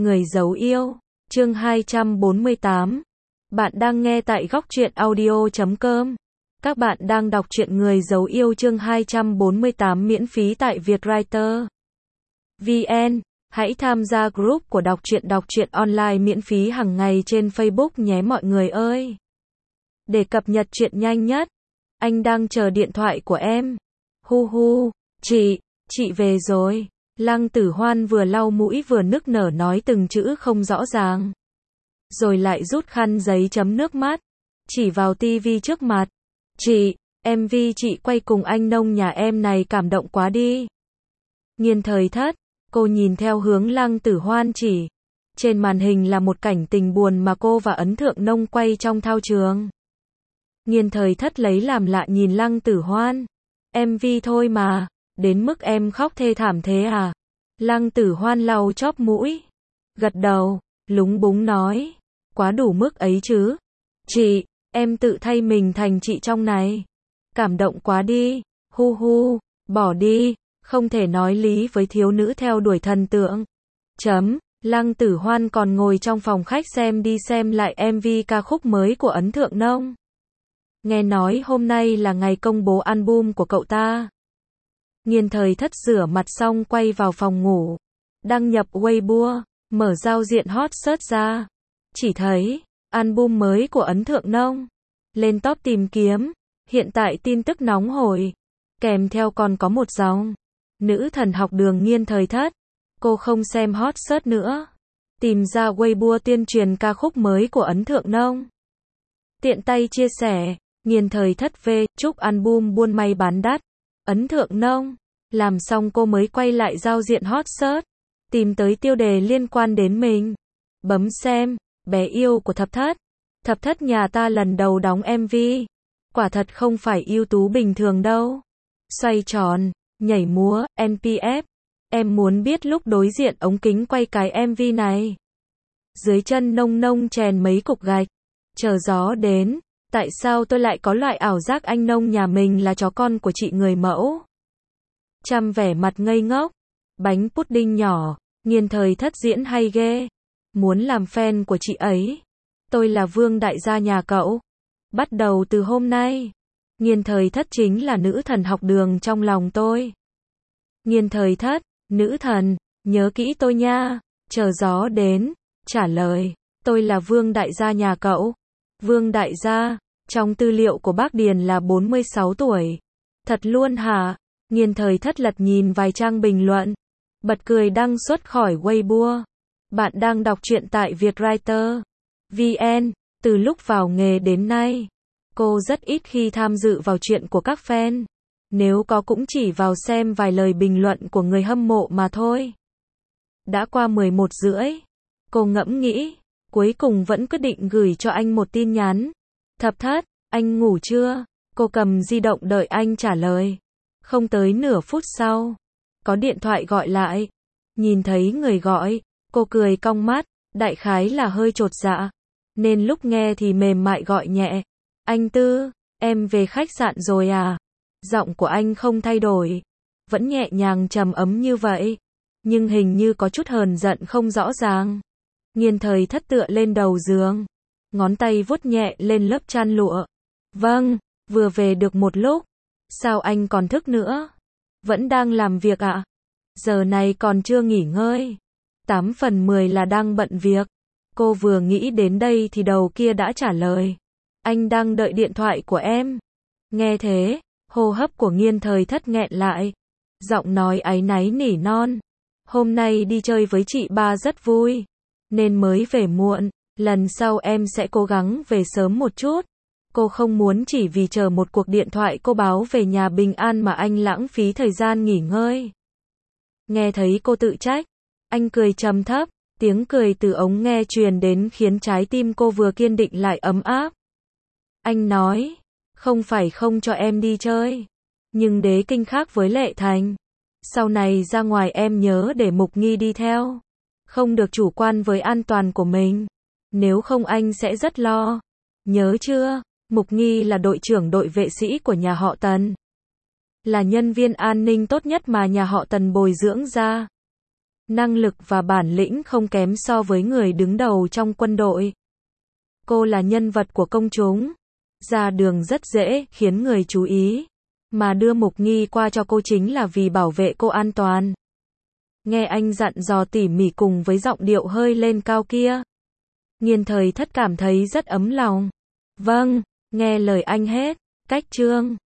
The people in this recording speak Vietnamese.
Người giấu yêu, chương 248. Bạn đang nghe tại góc truyện audio.com. Các bạn đang đọc truyện Người giấu yêu chương 248 miễn phí tại Vietwriter VN. Hãy tham gia group của đọc truyện online miễn phí hàng ngày trên Facebook nhé mọi người ơi. Để cập nhật chuyện nhanh nhất, anh đang chờ điện thoại của em. Hu hu, chị về rồi. Lăng Tử Hoan vừa lau mũi vừa nức nở nói từng chữ không rõ ràng. Rồi lại rút khăn giấy chấm nước mắt, chỉ vào tivi trước mặt. Chị, MV chị quay cùng anh nông nhà em này cảm động quá đi. Nghiên Thời Thất, cô nhìn theo hướng Lăng Tử Hoan chỉ. Trên màn hình là một cảnh tình buồn mà cô và Ấn Thượng Nông quay trong thao trường. Nghiên Thời Thất lấy làm lạ nhìn Lăng Tử Hoan. MV thôi mà, đến mức em khóc thê thảm thế à? Lăng Tử Hoan lau chóp mũi, gật đầu, lúng búng nói, quá đủ mức ấy chứ. Chị, em tự thay mình thành chị trong này. Cảm động quá đi, hu hu, bỏ đi, không thể nói lý với thiếu nữ theo đuổi thần tượng. Lăng Tử Hoan còn ngồi trong phòng khách xem đi xem lại MV ca khúc mới của Ấn Thượng Nông. Nghe nói hôm nay là ngày công bố album của cậu ta. Nghiên Thời Thất rửa mặt xong quay vào phòng ngủ, đăng nhập Weibo, mở giao diện hot search ra, chỉ thấy album mới của Ấn Thượng Nông. Lên top tìm kiếm, hiện tại tin tức nóng hổi, kèm theo còn có một dòng, nữ thần học đường Nghiên Thời Thất. Cô không xem hot search nữa, tìm ra Weibo tuyên truyền ca khúc mới của Ấn Thượng Nông. Tiện tay chia sẻ, Nghiên Thời Thất về, chúc album buôn may bán đắt. Ấn Thượng Nông, làm xong cô mới quay lại giao diện hot search, tìm tới tiêu đề liên quan đến mình. Bấm xem, bé yêu của Thập Thất. Thập Thất nhà ta lần đầu đóng MV. Quả thật không phải ưu tú bình thường đâu. Xoay tròn, nhảy múa, NPF. Em muốn biết lúc đối diện ống kính quay cái MV này. Dưới chân Nông Nông chèn mấy cục gạch. Chờ gió đến. Tại sao tôi lại có loại ảo giác anh Nông nhà mình là chó con của chị người mẫu? Chăm vẻ mặt ngây ngốc. Bánh pudding nhỏ, Nghiên Thời Thất diễn hay ghê. Muốn làm fan của chị ấy. Tôi là Vương đại gia nhà cậu. Bắt đầu từ hôm nay, Nghiên Thời Thất chính là nữ thần học đường trong lòng tôi. Nghiên Thời Thất, nữ thần, nhớ kỹ tôi nha. Chờ gió đến, trả lời, tôi là Vương đại gia nhà cậu. Vương đại gia, trong tư liệu của bác Điền là 46 tuổi. Thật luôn hả? Nghiên Thời Thất lật nhìn vài trang bình luận, bật cười đăng xuất khỏi Weibo. Bạn đang đọc truyện tại Vietwriter VN. Từ lúc vào nghề đến nay, cô rất ít khi tham dự vào chuyện của các fan. Nếu có cũng chỉ vào xem vài lời bình luận của người hâm mộ mà thôi. Đã qua 11:30, cô ngẫm nghĩ, cuối cùng vẫn quyết định gửi cho anh một tin nhắn. Thập Thất, anh ngủ chưa? Cô cầm di động đợi anh trả lời. Không tới nửa phút sau, có điện thoại gọi lại. Nhìn thấy người gọi, cô cười cong mắt, đại khái là hơi chột dạ, nên lúc nghe thì mềm mại gọi nhẹ. Anh Tư, em về khách sạn rồi à? Giọng của anh không thay đổi, vẫn nhẹ nhàng trầm ấm như vậy, nhưng hình như có chút hờn giận không rõ ràng. Nghiên Thời Thất tựa lên đầu giường, ngón tay vuốt nhẹ lên lớp chăn lụa. Vâng, vừa về được một lúc. Sao anh còn thức nữa? Vẫn đang làm việc ạ? Giờ này còn chưa nghỉ ngơi. 8/10 là đang bận việc. Cô vừa nghĩ đến đây thì đầu kia đã trả lời. Anh đang đợi điện thoại của em. Nghe thế, hô hấp của Nghiên Thời Thất nghẹn lại. Giọng nói áy náy nỉ non. Hôm nay đi chơi với chị ba rất vui, nên mới về muộn. Lần sau em sẽ cố gắng về sớm một chút. Cô không muốn chỉ vì chờ một cuộc điện thoại cô báo về nhà bình an mà anh lãng phí thời gian nghỉ ngơi. Nghe thấy cô tự trách, anh cười trầm thấp, tiếng cười từ ống nghe truyền đến khiến trái tim cô vừa kiên định lại ấm áp. Anh nói, không phải không cho em đi chơi, nhưng Đế Kinh khác với Lệ Thành. Sau này ra ngoài em nhớ để Mục Nghi đi theo. Không được chủ quan với an toàn của mình, nếu không anh sẽ rất lo. Nhớ chưa? Mục Nghi là đội trưởng đội vệ sĩ của nhà họ Tần. Là nhân viên an ninh tốt nhất mà nhà họ Tần bồi dưỡng ra. năng lực và bản lĩnh không kém so với người đứng đầu trong quân đội. Cô là nhân vật của công chúng. Ra đường rất dễ, khiến người chú ý. Mà đưa Mục Nghi qua cho cô chính là vì bảo vệ cô an toàn. Nghe anh dặn dò tỉ mỉ cùng với giọng điệu hơi lên cao kia. Nghiên Thời Thất cảm thấy rất ấm lòng. Vâng, nghe lời anh hết. Cách Trương